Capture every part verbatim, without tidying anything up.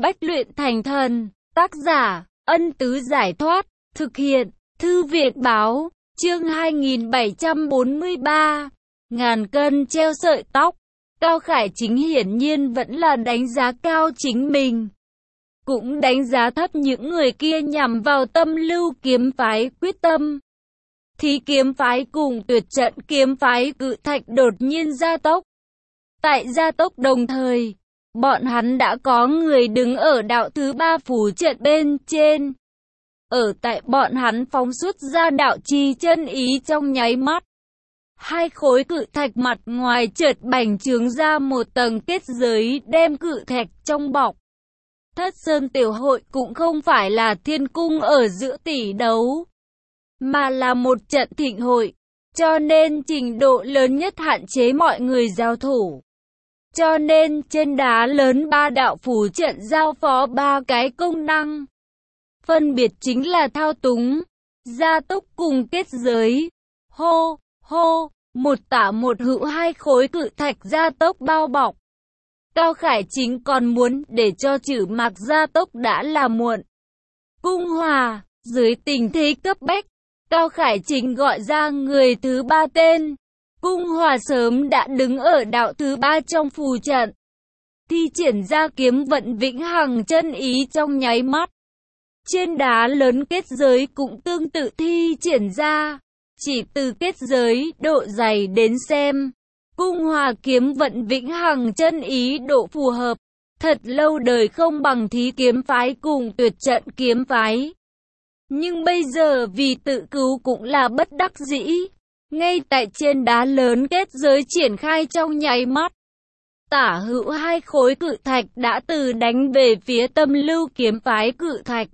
bách luyện thành thần. Tác giả, Ân Tứ Giải Thoát. Thực hiện, Thư Viện Báo. Chương hai nghìn bảy trăm bốn mươi ba. Ngàn cân treo sợi tóc. Cao Khải Chính hiển nhiên vẫn là đánh giá cao chính mình, cũng đánh giá thấp những người kia nhằm vào Tâm Lưu kiếm phái quyết tâm. Thí kiếm phái cùng Tuyệt trận kiếm phái Cự Thạch đột nhiên gia tốc. Tại gia tốc đồng thời, bọn hắn đã có người đứng ở đạo thứ ba phù trận bên trên. Ở tại bọn hắn phóng xuất ra đạo chi chân ý trong nháy mắt, hai khối cự thạch mặt ngoài chợt bành trướng ra một tầng kết giới đem cự thạch trong bọc. Thất Sơn Tiểu Hội cũng không phải là thiên cung ở giữa tỷ đấu, mà là một trận thịnh hội, cho nên trình độ lớn nhất hạn chế mọi người giao thủ. Cho nên trên đá lớn ba đạo phù trận giao phó ba cái công năng, phân biệt chính là thao túng, gia tốc cùng kết giới. Hô, hô, một tả một hữu hai khối cự thạch gia tốc bao bọc. Cao Khải Chính còn muốn để cho Trử Mạc gia tốc đã là muộn. Cung Hòa, dưới tình thế cấp bách, Cao Khải Chính gọi ra người thứ ba tên. Cung Hòa sớm đã đứng ở đạo thứ ba trong phù trận, thi triển ra kiếm vận vĩnh hằng chân ý trong nháy mắt. Trên đá lớn kết giới cũng tương tự thi triển ra, chỉ từ kết giới độ dày đến xem, Cung Hòa kiếm vận vĩnh hằng chân ý độ phù hợp, thật lâu đời không bằng Thí kiếm phái cùng Tuyệt trận kiếm phái. Nhưng bây giờ vì tự cứu cũng là bất đắc dĩ, ngay tại trên đá lớn kết giới triển khai trong nháy mắt, tả hữu hai khối cự thạch đã từ đánh về phía Tâm Lưu kiếm phái cự thạch.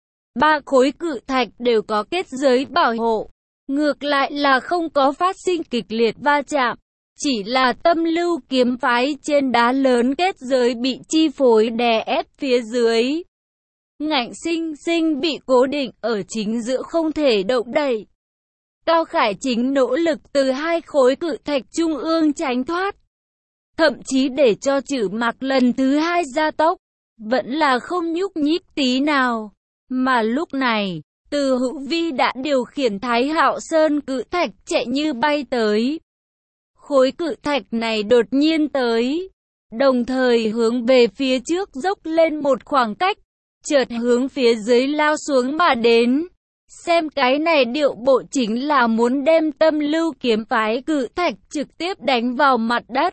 Ba khối cự thạch đều có kết giới bảo hộ, ngược lại là không có phát sinh kịch liệt va chạm, chỉ là Tâm Lưu kiếm phái trên đá lớn kết giới bị chi phối đè ép phía dưới, ngạnh sinh sinh bị cố định ở chính giữa không thể động đậy. Cao Khải Chính nỗ lực từ hai khối cự thạch trung ương tránh thoát, thậm chí để cho Trử Mạc lần thứ hai gia tốc, vẫn là không nhúc nhích tí nào. Mà lúc này, Từ Hữu Vi đã điều khiển Thái Hạo Sơn cự thạch chạy như bay tới. Khối cự thạch này đột nhiên tới, đồng thời hướng về phía trước dốc lên một khoảng cách, chợt hướng phía dưới lao xuống mà đến. Xem cái này điệu bộ chính là muốn đem Tâm Lưu kiếm phái cự thạch trực tiếp đánh vào mặt đất.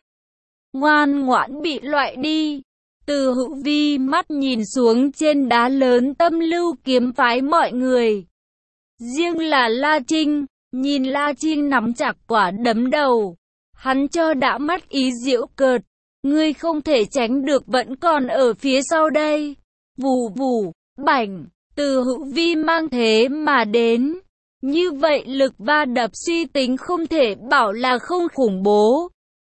Ngoan ngoãn bị loại đi. Từ Hữu Vi mắt nhìn xuống trên đá lớn Tâm Lưu kiếm phái mọi người. Riêng là La Trinh, nhìn La Trinh nắm chặt quả đấm đầu, hắn cho đã mắt ý giễu cợt. Ngươi không thể tránh được, vẫn còn ở phía sau đây. Vù vù, bảnh. Từ Hữu Vi mang thế mà đến, như vậy lực va đập suy tính không thể bảo là không khủng bố,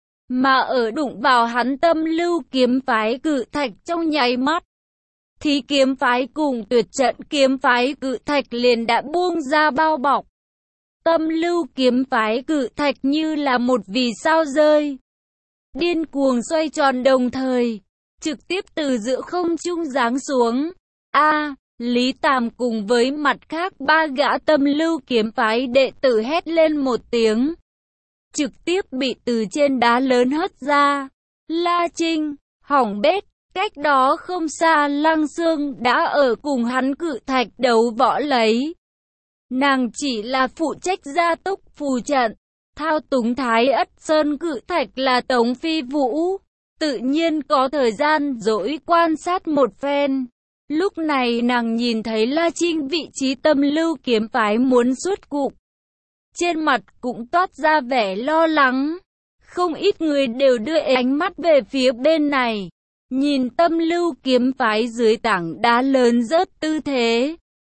mà ở đụng vào hắn Tâm Lưu kiếm phái cự thạch trong nháy mắt, thì kiếm phái cùng Tuyệt trận kiếm phái cự thạch liền đã buông ra bao bọc. Tâm Lưu kiếm phái cự thạch như là một vì sao rơi, điên cuồng xoay tròn đồng thời, trực tiếp từ giữa không trung giáng xuống. A Lý Tàm cùng với mặt khác ba gã Tâm Lưu kiếm phái đệ tử hét lên một tiếng, trực tiếp bị từ trên đá lớn hất ra. La Trinh, hỏng bét, cách đó không xa Lăng Xương đã ở cùng hắn cự thạch đấu võ lấy. Nàng chỉ là phụ trách gia tốc phù trận, thao túng Thái Ất Sơn cự thạch là Tống Phi Vũ, tự nhiên có thời gian rỗi quan sát một phen. Lúc này nàng nhìn thấy La Trinh vị trí Tâm Lưu kiếm phái muốn xuất cục, trên mặt cũng toát ra vẻ lo lắng. Không ít người đều đưa ánh mắt về phía bên này, nhìn Tâm Lưu kiếm phái dưới tảng đá lớn rớt tư thế,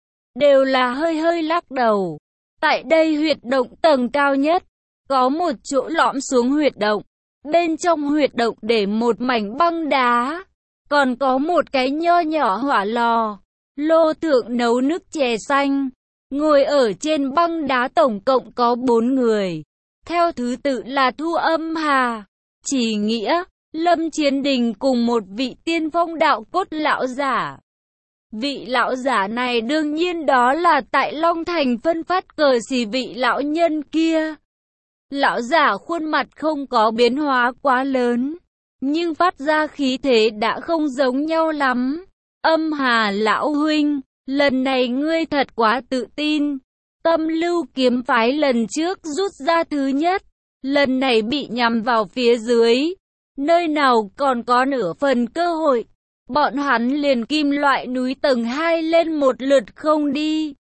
đều là hơi hơi lắc đầu. Tại đây huyệt động tầng cao nhất, có một chỗ lõm xuống huyệt động, bên trong huyệt động để một mảnh băng đá, còn có một cái nho nhỏ hỏa lò, lô thượng nấu nước chè xanh. Ngồi ở trên băng đá tổng cộng có bốn người, theo thứ tự là Thu Âm Hà, Chỉ Nghĩa, Lâm Chiến Đình cùng một vị tiên phong đạo cốt lão giả. Vị lão giả này đương nhiên đó là tại Long Thành phân phát cờ xì vị lão nhân kia. Lão giả khuôn mặt không có biến hóa quá lớn, nhưng phát ra khí thế đã không giống nhau lắm. Âm Hà lão huynh, lần này ngươi thật quá tự tin. Tâm Lưu kiếm phái lần trước rút ra thứ nhất, lần này bị nhằm vào phía dưới, nơi nào còn có nửa phần cơ hội. Bọn hắn liền kim loại núi tầng hai lên một lượt không đi.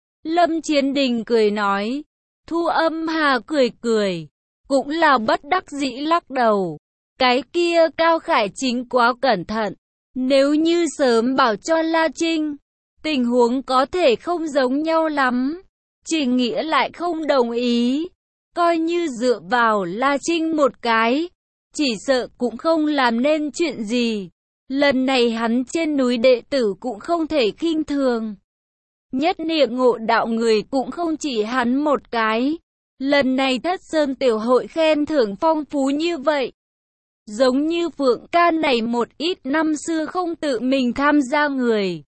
Lâm Chiến Đình cười nói. Thu Âm Hà cười cười, cũng là bất đắc dĩ lắc đầu. Cái kia Cao Khải Chính quá cẩn thận. Nếu như sớm bảo cho La Trinh, tình huống có thể không giống nhau lắm. Trình Nghĩa lại không đồng ý. Coi như dựa vào La Trinh một cái, chỉ sợ cũng không làm nên chuyện gì. Lần này hắn trên núi đệ tử cũng không thể khinh thường. Nhất niệm ngộ đạo người cũng không chỉ hắn một cái. Lần này Thất Sơn Tiểu Hội khen thưởng phong phú như vậy. Giống như Phượng ca này một ít năm xưa không tự mình tham gia người.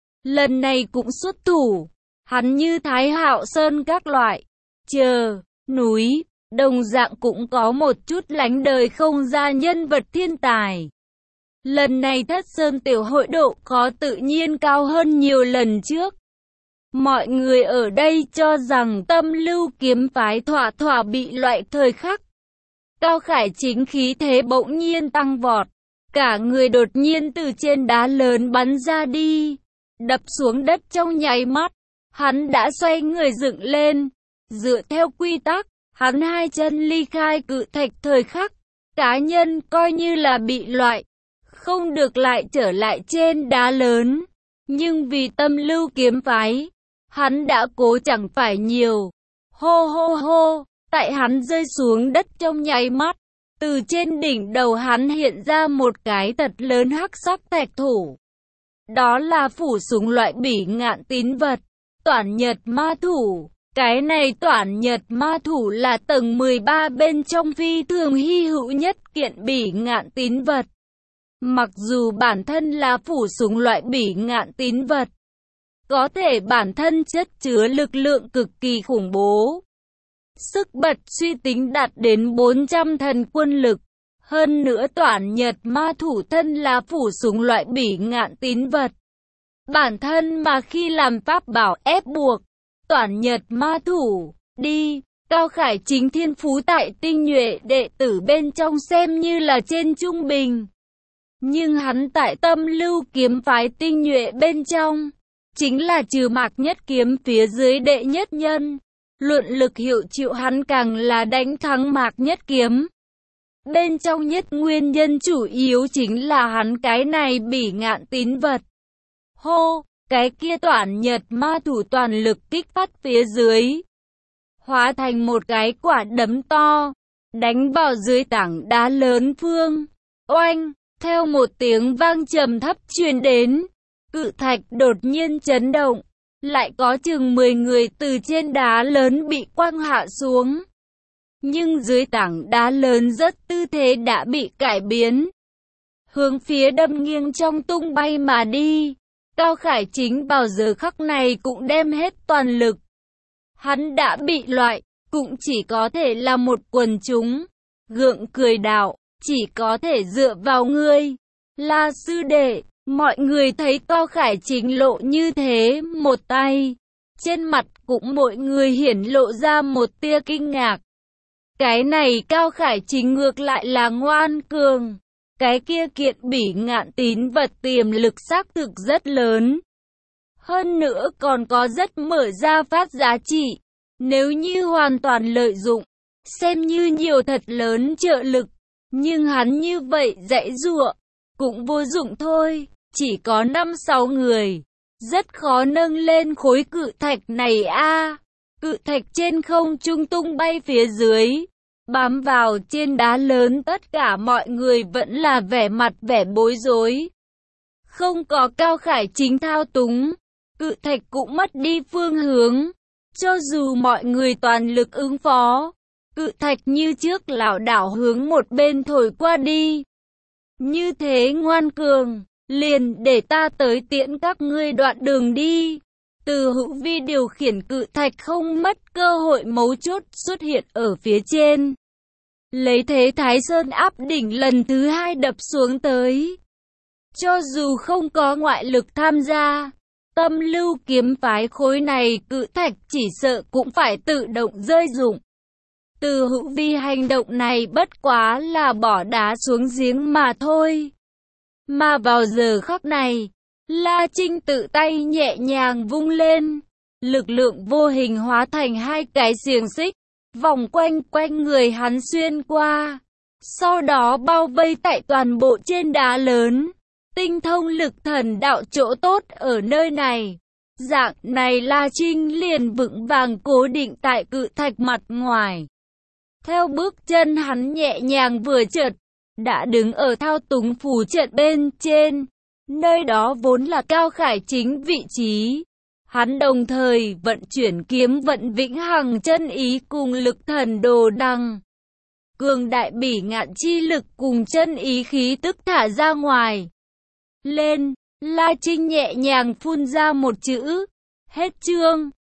Lần này cũng xuất thủ. Hắn như Thái Hạo Sơn các loại. Chờ, núi, đồng dạng cũng có một chút lánh đời không ra nhân vật thiên tài. Lần này Thất Sơn Tiểu Hội độ khó tự nhiên cao hơn nhiều lần trước. Mọi người ở đây cho rằng Tâm Lưu kiếm phái thỏa thỏa bị loại thời khắc. Cao Khải Chính khí thế bỗng nhiên tăng vọt. Cả người đột nhiên từ trên đá lớn bắn ra đi. Đập xuống đất trong nháy mắt. Hắn đã xoay người dựng lên. Dựa theo quy tắc, hắn hai chân ly khai cự thạch thời khắc. Cá nhân coi như là bị loại. Không được lại trở lại trên đá lớn. Nhưng vì Tâm Lưu kiếm phái, hắn đã cố chẳng phải nhiều. Hô hô hô, tại hắn rơi xuống đất trong nháy mắt, từ trên đỉnh đầu hắn hiện ra một cái thật lớn hắc sắc thạch thủ. Đó là phủ súng loại bỉ ngạn tín vật, Toản Nhật ma thủ. Cái này Toản Nhật ma thủ là tầng mười ba bên trong phi thường hy hữu nhất kiện bỉ ngạn tín vật. Mặc dù bản thân là phủ súng loại bỉ ngạn tín vật, có thể bản thân chất chứa lực lượng cực kỳ khủng bố. Sức bật suy tính đạt đến bốn trăm thần quân lực. Hơn nữa Toản Nhật ma thủ thân là phủ súng loại bỉ ngạn tín vật. Bản thân mà khi làm pháp bảo ép buộc, Toản Nhật ma thủ, đi, Cao Khải Chính thiên phú tại tinh nhuệ đệ tử bên trong xem như là trên trung bình. Nhưng hắn tại Tâm Lưu kiếm phái tinh nhuệ bên trong, chính là trừ Mạc Nhất Kiếm phía dưới đệ nhất nhân. Luận lực hiệu chịu hắn càng là đánh thắng Mạc Nhất Kiếm. Bên trong nhất nguyên nhân chủ yếu chính là hắn cái này bỉ ngạn tín vật. Hô, cái kia Toản Nhật ma thủ toàn lực kích phát phía dưới, hóa thành một cái quả đấm to, đánh vào dưới tảng đá lớn phương. Oanh, theo một tiếng vang trầm thấp truyền đến, cự thạch đột nhiên chấn động. Lại có chừng mười người từ trên đá lớn bị quăng hạ xuống. Nhưng dưới tảng đá lớn rất tư thế đã bị cải biến. Hướng phía đâm nghiêng trong tung bay mà đi. Cao Khải Chính vào giờ khắc này cũng đem hết toàn lực. Hắn đã bị loại, cũng chỉ có thể là một quần chúng. Gượng cười đạo, chỉ có thể dựa vào ngươi. La sư đệ. Mọi người thấy Cao Khải Chính lộ như thế, một tay. Trên mặt cũng mọi người hiển lộ ra một tia kinh ngạc. Cái này Cao Khải Chính ngược lại là ngoan cường. Cái kia kiện bỉ ngạn tín vật tiềm lực xác thực rất lớn. Hơn nữa còn có rất mở ra phát giá trị. Nếu như hoàn toàn lợi dụng, xem như nhiều thật lớn trợ lực. Nhưng hắn như vậy dãy giụa, cũng vô dụng thôi. Chỉ có năm sáu người, rất khó nâng lên khối cự thạch này a. À, cự thạch trên không trung tung bay phía dưới, bám vào trên đá lớn, tất cả mọi người vẫn là vẻ mặt vẻ bối rối. Không có Cao Khải Chính thao túng, cự thạch cũng mất đi phương hướng. Cho dù mọi người toàn lực ứng phó, cự thạch như trước lảo đảo hướng một bên thổi qua đi. Như thế ngoan cường, liền để ta tới tiễn các ngươi đoạn đường đi. Từ Hữu Vi điều khiển cự thạch không mất cơ hội mấu chốt xuất hiện ở phía trên. Lấy thế Thái Sơn áp đỉnh lần thứ hai đập xuống tới. Cho dù không có ngoại lực tham gia, Tâm Lưu kiếm phái khối này cự thạch chỉ sợ cũng phải tự động rơi rụng. Từ Hữu Vi hành động này bất quá là bỏ đá xuống giếng mà thôi. Mà vào giờ khắc này, La Trinh tự tay nhẹ nhàng vung lên, lực lượng vô hình hóa thành hai cái xiềng xích, vòng quanh quanh người hắn xuyên qua, sau đó bao vây tại toàn bộ trên đá lớn. Tinh thông lực thần đạo chỗ tốt ở nơi này. Dạng này La Trinh liền vững vàng cố định tại cự thạch mặt ngoài. Theo bước chân hắn nhẹ nhàng vừa chợt, đã đứng ở thao túng phù trận bên trên. Nơi đó vốn là Cao Khải chính vị trí. Hắn đồng thời vận chuyển kiếm vận vĩnh hằng chân ý cùng lực thần đồ đằng. Cường đại bỉ ngạn chi lực cùng chân ý khí tức thả ra ngoài. Lên, La Trinh nhẹ nhàng phun ra một chữ. Hết chương.